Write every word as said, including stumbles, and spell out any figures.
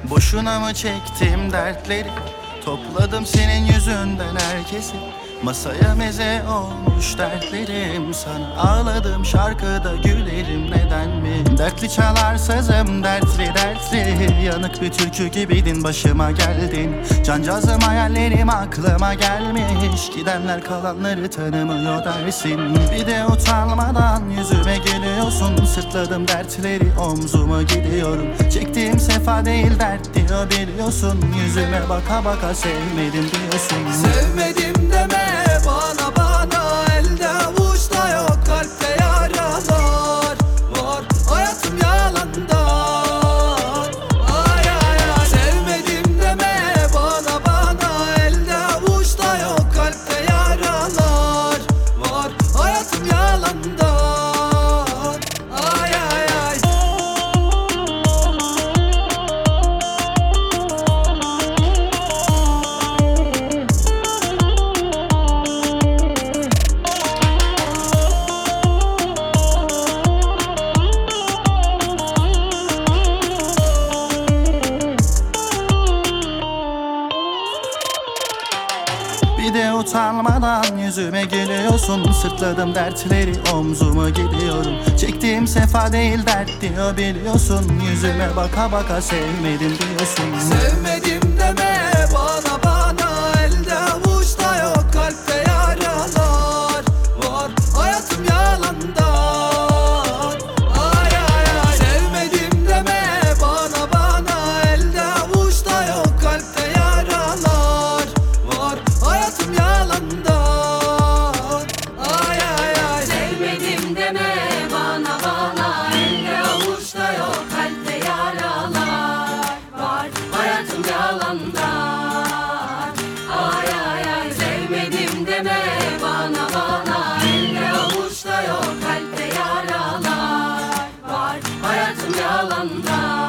Boşuna mı çektim dertleri? Topladım senin yüzünden herkesi. Masaya meze olmuş dertlerim. Sana ağladım şarkıda gülerim, neden mi? Dertli çalar sazım, dertli dertli. Yanık bir türkü gibiydin, başıma geldin. Cancağızım hayallerim aklıma gelmiş. Gidenler kalanları tanımıyor dersin. Bir de utanmadan yüzüme gülüyorsun. Sırtladım dertleri, omzuma gidiyorum. Çektiğim sefa değil dert diyor biliyorsun. Yüzüme baka baka sevmedim diyorsun. Sevmedim deme bana bana, elde avuçta yok, kalpte yaralar var, hayatım yalandan. Ay ay ay. Sevmedim deme bana bana, elde avuçta yok, kalpte yaralar var, hayatım yalandan. Ay ay ay. Bir de utanmadan yüzüme gülüyorsun. Sırtladım dertleri, omzuma gidiyorum. Çektiğim sefa değil dert diyor biliyorsun. Yüzüme baka baka sevmedim diyorsun. Sevmedim deme bana bana, elde avuçta yok, kalpte yaralar var, hayatım yalandan. Ay ay ay. Sevmedim deme bana bana, elde avuçta yok, kalpte yaralar var, hayatım yalandan. Ay ay ay. Sevmedim deme bana bana, elde avuçta yok, kalpte yaralar var, hayatım yalandan. Ay ay ay. Sevmedim deme bana bana, elde avuçta yok, kalpte yaralar var, hayatım yalandan.